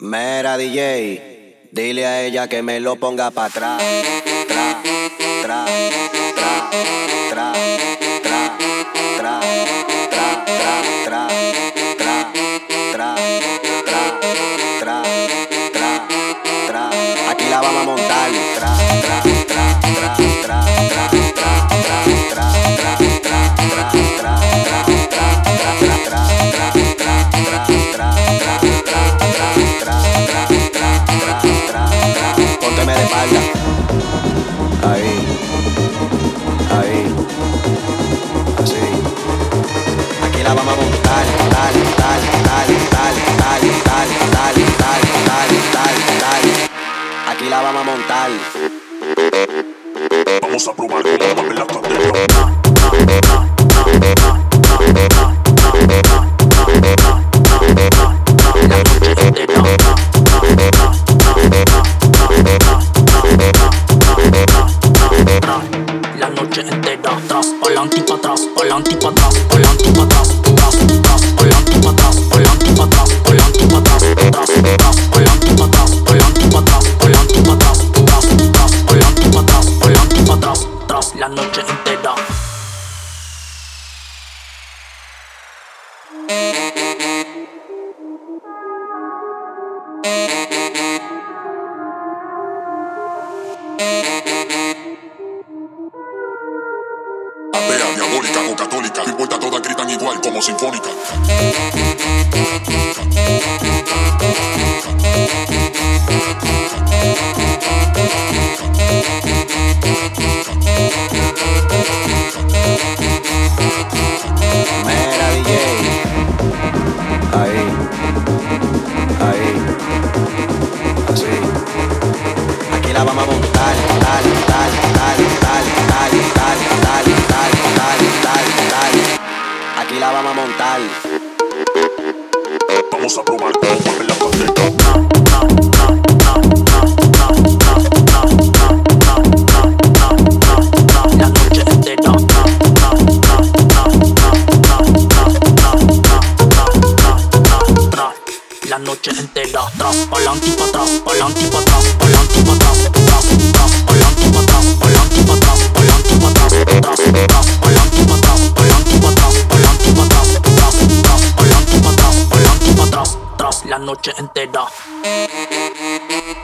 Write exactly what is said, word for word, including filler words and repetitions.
Mera D J, dile a ella que me lo ponga pa' atrás. Tra, tra, tra, tra, tra, tra, tra, tra, tra, tra, tra, tra, tra, tra, tra. Aquí la vamos a montar. Tra, tra, tra, tra, tra, tra, tra, tra, tra, tra, tra, tra, tra, pónteme de espalda. Ahí, ahí, así. Aquí la vamos a montar. Tal, tal, tal, tal, tal, tal, tal, tal, tal, tal, tal. Aquí la vamos a montar. Vamos a probar cómo mueve la cadera. La noche entera, tras, pa'lante y pa' atrás, pa'lante y pa' atrás, pa'lante y pa' atrás, tras, tras, pa'lante y pa' atrás, pa'lante y pa' atrás, pa'lante y pa' atrás, tras, tras, pa'lante y pa' atrás, pa'lante y pa' atrás, pa'lante y pa' atrás, tras, tras, pa'lante y pa' atrás, pa'lante y pa' atrás, tras, la noche entera. Atea, diabólica o católica, no importa, todas gritan igual como sinfónica. Mera D J, ahí, ahí, así. Aquí la vamos a montar. Tal, tal, tal, tal, tal, tal, tal, tal, tal, tal, tal. Aquí la vamos a montar. Vamos a probar cómo mueve la cadera. La noche entera. La noche entera, tras, pa'lante y pa' atrás, pa'lante y pa' atrás, pa'lante y pa' atrás, tras, tras, pa'lante y pa' atrás, pa'lante y pa' atrás, pa'lante y pa' atrás, tras, tras, pa'lante y pa' atrás, pa'lante y pa' atrás, pa'lante y pa' atrás, tras, tras, pa'lante y pa' atrás, pa'lante y pa' atrás, tras, la noche entera.